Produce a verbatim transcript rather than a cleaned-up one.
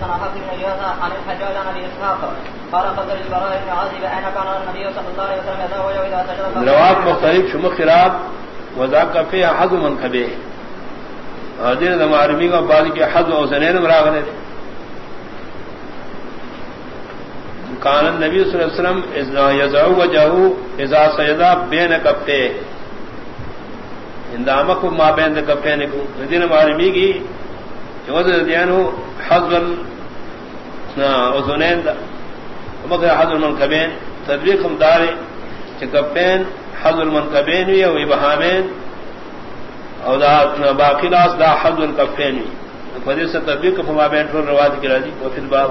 حدثنا حفص بن غياث عن الحجاج عن ابي اسحاق قال قلت للبراء بن عازب اين كان النبي صلى الله عليه وسلم يتوجه اذا سجد روات مختلف شمخ خلاف وذاك فيها حظ من كبه هذه المعرفين بعد کے حظ و سنین مراغنے كان النبي صلى الله عليه وسلم اذا يزعو وجهه اذا سجد بين كفيه اندامكم ما بين كفين الذين معرفين کی جوز دیانو حظ نا اذنين ومغه حظ المنكبين تدبيقهم دار كفين حظ المنكبين وابهامين او دا باقی ناس دا حظ الكفين فدی سے تطبیق فما بین پر روایت کی راضی وفي الباب